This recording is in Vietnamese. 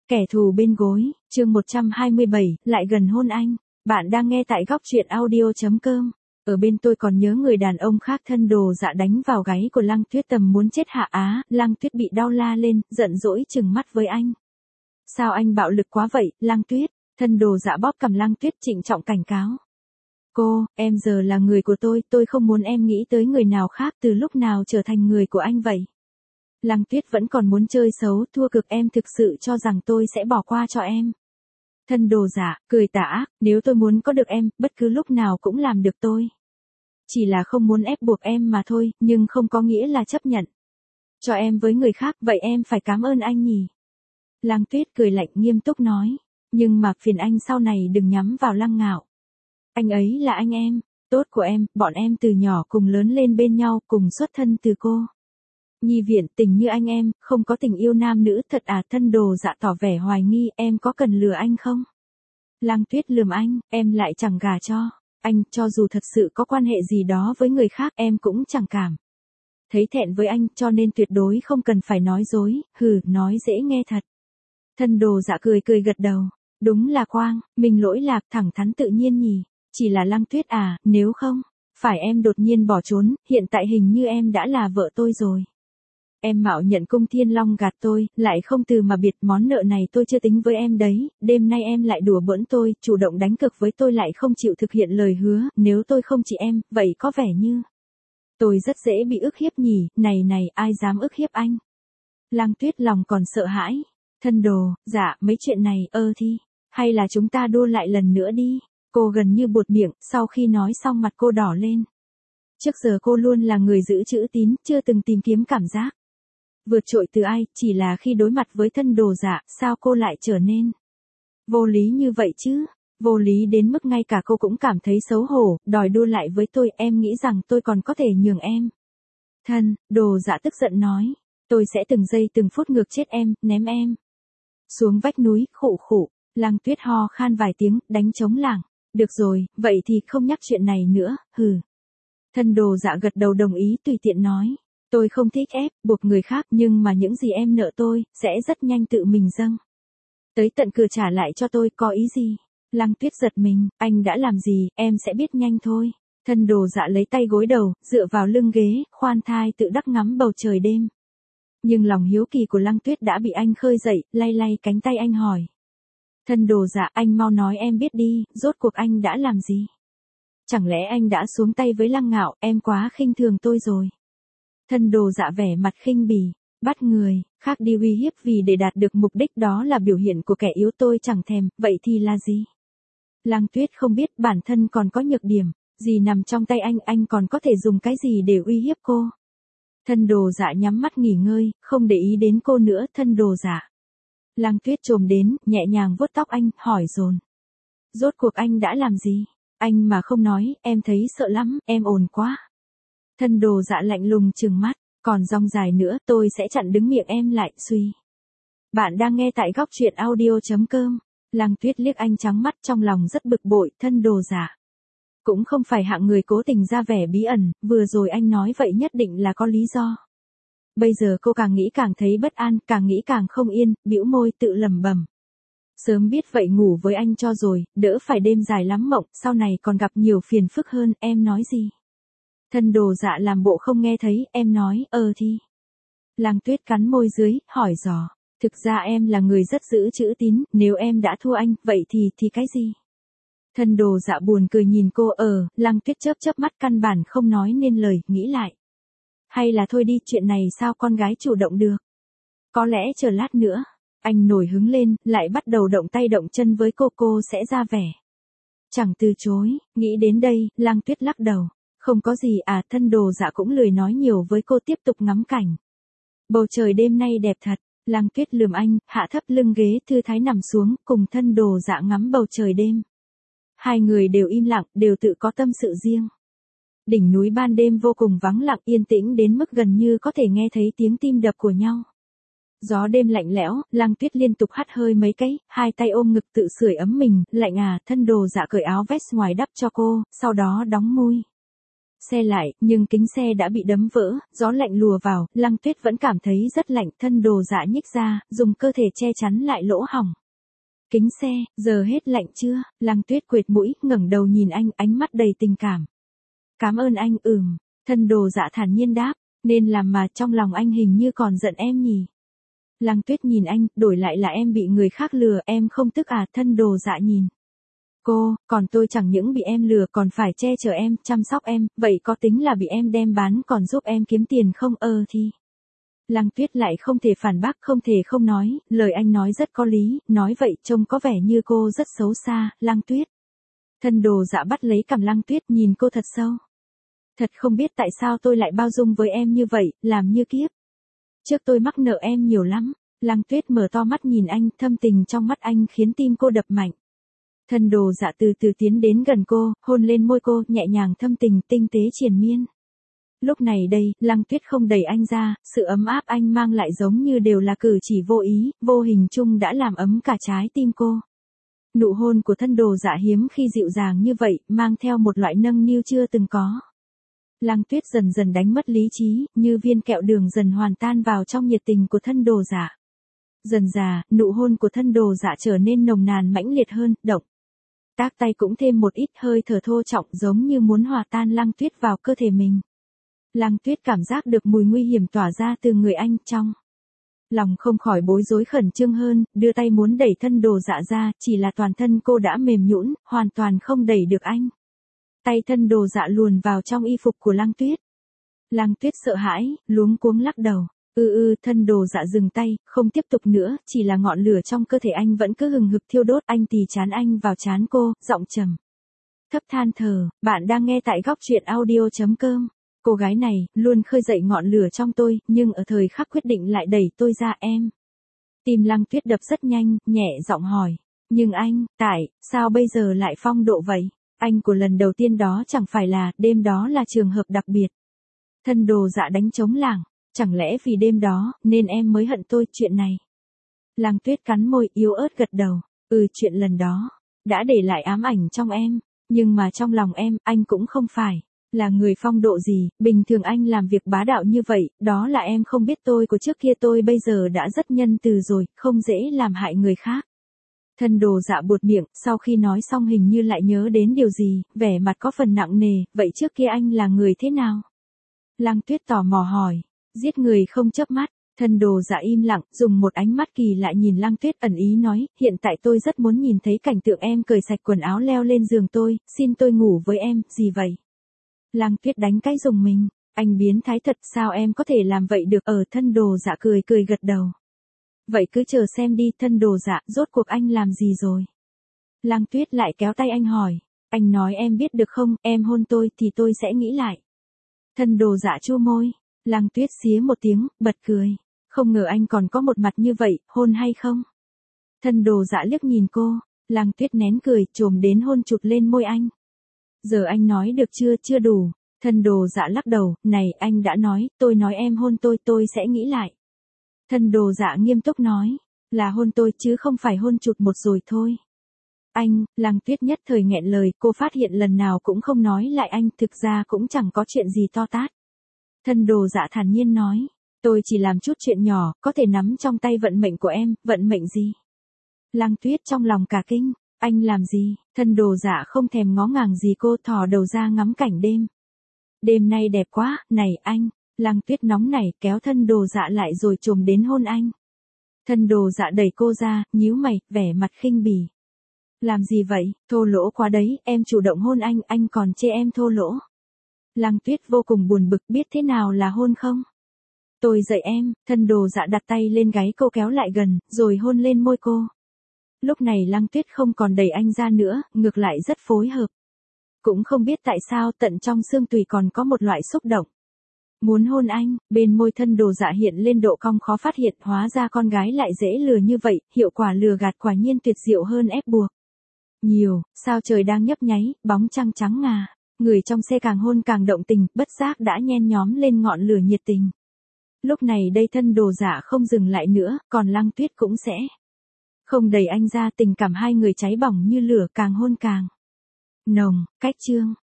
Kẻ thù bên gối, chương 127, lại gần hôn anh. Bạn đang nghe tại góc truyện audio.com. Ở bên tôi còn nhớ người đàn ông khác thân đồ dạ đánh vào gáy của Lăng Tuyết tầm muốn chết hạ á. Lăng Tuyết bị đau la lên, giận dỗi trừng mắt với anh. Sao anh bạo lực quá vậy, Lăng Tuyết? Thân đồ dạ bóp cầm Lăng Tuyết trịnh trọng cảnh cáo. Cô, em giờ là người của tôi không muốn em nghĩ tới người nào khác từ lúc nào trở thành người của anh vậy. Lăng Tuyết vẫn còn muốn chơi xấu, thua cực em thực sự cho rằng tôi sẽ bỏ qua cho em. Thân đồ dạ, cười tà ác, nếu tôi muốn có được em, bất cứ lúc nào cũng làm được tôi. Chỉ là không muốn ép buộc em mà thôi, nhưng không có nghĩa là chấp nhận. Cho em với người khác, vậy em phải cảm ơn anh nhỉ. Lăng Tuyết cười lạnh nghiêm túc nói, nhưng mà phiền anh sau này đừng nhắm vào Lăng Ngạo. Anh ấy là anh em, tốt của em, bọn em từ nhỏ cùng lớn lên bên nhau, cùng xuất thân từ cô. Nhi viện tình như anh em, không có tình yêu nam nữ thật à? Thân đồ dạ tỏ vẻ hoài nghi, em có cần lừa anh không? Lăng Tuyết lườm anh, em lại chẳng gả cho. Anh, cho dù thật sự có quan hệ gì đó với người khác em cũng chẳng cảm thấy thẹn với anh, cho nên tuyệt đối không cần phải nói dối, nói dễ nghe thật. Thân đồ dạ cười gật đầu, đúng là Quang, mình lỗi lạc thẳng thắn tự nhiên nhỉ, chỉ là Lăng Tuyết à, nếu không phải em đột nhiên bỏ trốn, hiện tại hình như em đã là vợ tôi rồi. Em mạo nhận cung Thiên Long gạt tôi, lại không từ mà biệt, món nợ này tôi chưa tính với em đấy, đêm nay em lại đùa bỡn tôi, chủ động đánh cược với tôi lại không chịu thực hiện lời hứa, nếu tôi không chỉ em, vậy có vẻ như tôi rất dễ bị ức hiếp nhỉ, này ai dám ức hiếp anh. Lăng Tuyết lòng còn sợ hãi, thân đồ, dạ, mấy chuyện này, thì, hay là chúng ta đua lại lần nữa đi, cô gần như buột miệng, sau khi nói xong mặt cô đỏ lên. Trước giờ cô luôn là người giữ chữ tín, chưa từng tìm kiếm cảm giác vượt trội từ ai, chỉ là khi đối mặt với thân đồ dạ, sao cô lại trở nên vô lý như vậy chứ? Vô lý đến mức ngay cả cô cũng cảm thấy xấu hổ, đòi đua lại với tôi, em nghĩ rằng tôi còn có thể nhường em. Thân, đồ dạ tức giận nói, tôi sẽ từng giây từng phút ngược chết em, ném em xuống vách núi, khụ. Lăng Tuyết ho khan vài tiếng, đánh trống lảng. Được rồi, vậy thì không nhắc chuyện này nữa, Thân đồ dạ gật đầu đồng ý, tùy tiện nói. Tôi không thích ép, buộc người khác, nhưng mà những gì em nợ tôi, sẽ rất nhanh tự mình dâng tới tận cửa trả lại cho tôi, có ý gì? Lăng Tuyết giật mình, anh đã làm gì, em sẽ biết nhanh thôi. Thân đồ dạ lấy tay gối đầu, dựa vào lưng ghế, khoan thai tự đắc ngắm bầu trời đêm. Nhưng lòng hiếu kỳ của Lăng Tuyết đã bị anh khơi dậy, lay cánh tay anh hỏi. Thân đồ dạ, anh mau nói em biết đi, rốt cuộc anh đã làm gì? Chẳng lẽ anh đã xuống tay với Lăng Ngạo, em quá khinh thường tôi rồi. Thân đồ dạ vẻ mặt khinh bỉ, bắt người khác đi uy hiếp vì để đạt được mục đích đó là biểu hiện của kẻ yếu, tôi chẳng thèm, vậy thì là gì? Lăng Tuyết không biết bản thân còn có nhược điểm, gì nằm trong tay anh còn có thể dùng cái gì để uy hiếp cô? Thân đồ dạ nhắm mắt nghỉ ngơi, không để ý đến cô nữa, thân đồ dạ. Lăng Tuyết chồm đến, nhẹ nhàng vuốt tóc anh, hỏi dồn. Rốt cuộc anh đã làm gì? Anh mà không nói, em thấy sợ lắm, em ồn quá. Thân đồ dạ lạnh lùng trừng mắt, còn dòng dài nữa tôi sẽ chặn đứng miệng em lại, suy. Bạn đang nghe tại góc truyện audio.com. Lăng Tuyết liếc anh trắng mắt, trong lòng rất bực bội, thân đồ dạ cũng không phải hạng người cố tình ra vẻ bí ẩn, vừa rồi anh nói vậy nhất định là có lý do. Bây giờ cô càng nghĩ càng thấy bất an, càng nghĩ càng không yên, bĩu môi tự lẩm bẩm. Sớm biết vậy ngủ với anh cho rồi, đỡ phải đêm dài lắm mộng, sau này còn gặp nhiều phiền phức hơn, em nói gì? Thân đồ dạ làm bộ không nghe thấy, em nói, thì. Lăng Tuyết cắn môi dưới, hỏi dò, thực ra em là người rất giữ chữ tín, nếu em đã thua anh, vậy thì cái gì? Thân đồ dạ buồn cười nhìn cô, Lăng Tuyết chớp mắt căn bản không nói nên lời, nghĩ lại. Hay là thôi đi, chuyện này sao con gái chủ động được? Có lẽ chờ lát nữa, anh nổi hứng lên, lại bắt đầu động tay động chân với cô sẽ ra vẻ chẳng từ chối, nghĩ đến đây, Lăng Tuyết lắc đầu. Không có gì à, thân đồ dạ cũng lười nói nhiều với cô, tiếp tục ngắm cảnh. Bầu trời đêm nay đẹp thật, Lăng Tuyết lườm anh, hạ thấp lưng ghế thư thái nằm xuống, cùng thân đồ dạ ngắm bầu trời đêm. Hai người đều im lặng, đều tự có tâm sự riêng. Đỉnh núi ban đêm vô cùng vắng lặng, yên tĩnh đến mức gần như có thể nghe thấy tiếng tim đập của nhau. Gió đêm lạnh lẽo, Lăng Tuyết liên tục hắt hơi mấy cái, hai tay ôm ngực tự sưởi ấm mình, lạnh à, thân đồ dạ cởi áo vest ngoài đắp cho cô, sau đó đóng môi. xe lại, nhưng kính xe đã bị đấm vỡ, gió lạnh lùa vào, Lăng Tuyết vẫn cảm thấy rất lạnh, thân đồ dạ nhích ra, dùng cơ thể che chắn lại lỗ hổng. Kính xe, giờ hết lạnh chưa? Lăng Tuyết quệt mũi, ngẩng đầu nhìn anh, ánh mắt đầy tình cảm. Cảm ơn anh, thân đồ dạ thản nhiên đáp, nên làm mà trong lòng anh hình như còn giận em nhỉ. Lăng Tuyết nhìn anh, đổi lại là em bị người khác lừa, em không tức à? Thân đồ dạ nhìn cô, còn tôi chẳng những bị em lừa còn phải che chở em, chăm sóc em, vậy có tính là bị em đem bán còn giúp em kiếm tiền không? Thì. Lăng Tuyết lại không thể phản bác, không thể không nói, lời anh nói rất có lý, nói vậy trông có vẻ như cô rất xấu xa. Lăng Tuyết. Thân đồ dạ bắt lấy cằm Lăng Tuyết, nhìn cô thật sâu. Thật không biết tại sao tôi lại bao dung với em như vậy, làm như kiếp trước tôi mắc nợ em nhiều lắm. Lăng Tuyết mở to mắt nhìn anh, thâm tình trong mắt anh khiến tim cô đập mạnh. Thân đồ dạ từ từ tiến đến gần cô, hôn lên môi cô, nhẹ nhàng thâm tình, tinh tế triền miên. Lúc này đây, Lăng Tuyết không đẩy anh ra, sự ấm áp anh mang lại giống như đều là cử chỉ vô ý, vô hình chung đã làm ấm cả trái tim cô. Nụ hôn của thân đồ dạ hiếm khi dịu dàng như vậy, mang theo một loại nâng niu chưa từng có. Lăng Tuyết dần dần đánh mất lý trí, như viên kẹo đường dần hoàn tan vào trong nhiệt tình của thân đồ dạ. Dần dà, nụ hôn của thân đồ dạ trở nên nồng nàn mãnh liệt hơn, động tác tay cũng thêm một ít hơi thở thô trọng giống như muốn hòa tan Lăng Tuyết vào cơ thể mình. Lăng Tuyết cảm giác được mùi nguy hiểm tỏa ra từ người anh, trong lòng không khỏi bối rối khẩn trương hơn, đưa tay muốn đẩy thân đồ dạ ra, chỉ là toàn thân cô đã mềm nhũn, hoàn toàn không đẩy được anh. Tay thân đồ dạ luồn vào trong y phục của Lăng Tuyết. Lăng Tuyết sợ hãi, luống cuống lắc đầu. Thân đồ dạ dừng tay, không tiếp tục nữa, chỉ là ngọn lửa trong cơ thể anh vẫn cứ hừng hực thiêu đốt, anh tì trán anh vào trán cô, giọng trầm thấp than thở, bạn đang nghe tại góc truyện audio.com. Cô gái này, luôn khơi dậy ngọn lửa trong tôi, nhưng ở thời khắc quyết định lại đẩy tôi ra em. Tim Lăng Tuyết đập rất nhanh, nhẹ giọng hỏi. Nhưng anh, sao bây giờ lại phong độ vậy? Anh của lần đầu tiên đó chẳng phải là, đêm đó là trường hợp đặc biệt. Thân đồ dạ đánh trống lảng. Chẳng lẽ vì đêm đó, nên em mới hận tôi, chuyện này? Lăng Tuyết cắn môi, yếu ớt gật đầu. Chuyện lần đó, đã để lại ám ảnh trong em. Nhưng mà trong lòng em, anh cũng không phải là người phong độ gì, bình thường anh làm việc bá đạo như vậy, đó là em không biết tôi của trước kia, tôi bây giờ đã rất nhân từ rồi, không dễ làm hại người khác. Thân đồ dạ buột miệng, sau khi nói xong hình như lại nhớ đến điều gì, vẻ mặt có phần nặng nề, vậy trước kia anh là người thế nào? Lăng Tuyết tò mò hỏi. Giết người không chớp mắt. Thân đồ dạ im lặng, dùng một ánh mắt kỳ lạ nhìn Lăng Tuyết, ẩn ý nói, hiện tại tôi rất muốn nhìn thấy cảnh tượng em cởi sạch quần áo leo lên giường tôi, xin tôi ngủ với em, gì vậy? Lăng Tuyết đánh cái rùng mình, anh biến thái thật, sao em có thể làm vậy được? Thân đồ dạ cười gật đầu. Vậy cứ chờ xem đi. Thân đồ dạ, rốt cuộc anh làm gì rồi? Lăng Tuyết lại kéo tay anh hỏi, anh nói em biết được không, em hôn tôi thì tôi sẽ nghĩ lại. Thân đồ dạ chua môi. Lăng Tuyết xía một tiếng, bật cười. Không ngờ anh còn có một mặt như vậy, hôn hay không? Thân đồ dạ liếc nhìn cô. Lăng Tuyết nén cười, chồm đến hôn chụt lên môi anh. Giờ anh nói được chưa? Chưa đủ. Thân đồ dạ lắc đầu, này, anh đã nói, tôi nói em hôn tôi sẽ nghĩ lại. Thân đồ dạ nghiêm túc nói, là hôn tôi chứ không phải hôn chụt một rồi thôi. Anh, Lăng Tuyết nhất thời nghẹn lời, cô phát hiện lần nào cũng không nói lại anh, thực ra cũng chẳng có chuyện gì to tát. Thân đồ dạ thản nhiên nói, tôi chỉ làm chút chuyện nhỏ, có thể nắm trong tay vận mệnh của em, vận mệnh gì? Lăng Tuyết trong lòng cả kinh, anh làm gì? Thân đồ dạ không thèm ngó ngàng gì cô, thò đầu ra ngắm cảnh đêm. Đêm nay đẹp quá, này anh. Lăng Tuyết nóng nảy kéo thân đồ dạ lại rồi chồm đến hôn anh. Thân đồ dạ đẩy cô ra, nhíu mày, vẻ mặt khinh bỉ. Làm gì vậy, thô lỗ quá đấy, em chủ động hôn anh còn chê em thô lỗ. Lăng Tuyết vô cùng buồn bực, biết thế nào là hôn không? Tôi dạy em. Thân đồ dạ đặt tay lên gáy cô, kéo lại gần, rồi hôn lên môi cô. Lúc này Lăng Tuyết không còn đẩy anh ra nữa, ngược lại rất phối hợp. Cũng không biết tại sao tận trong xương tùy còn có một loại xúc động. Muốn hôn anh, bên môi thân đồ dạ hiện lên độ cong khó phát hiện, hóa ra con gái lại dễ lừa như vậy, hiệu quả lừa gạt quả nhiên tuyệt diệu hơn ép buộc. Nhiều, sao trời đang nhấp nháy, bóng trăng trắng ngà. Người trong xe càng hôn càng động tình, bất giác đã nhen nhóm lên ngọn lửa nhiệt tình. Lúc này đây thân đồ dạ không dừng lại nữa, còn Lăng Tuyết cũng sẽ không đẩy anh ra, tình cảm hai người cháy bỏng như lửa, càng hôn càng nồng. Cách chương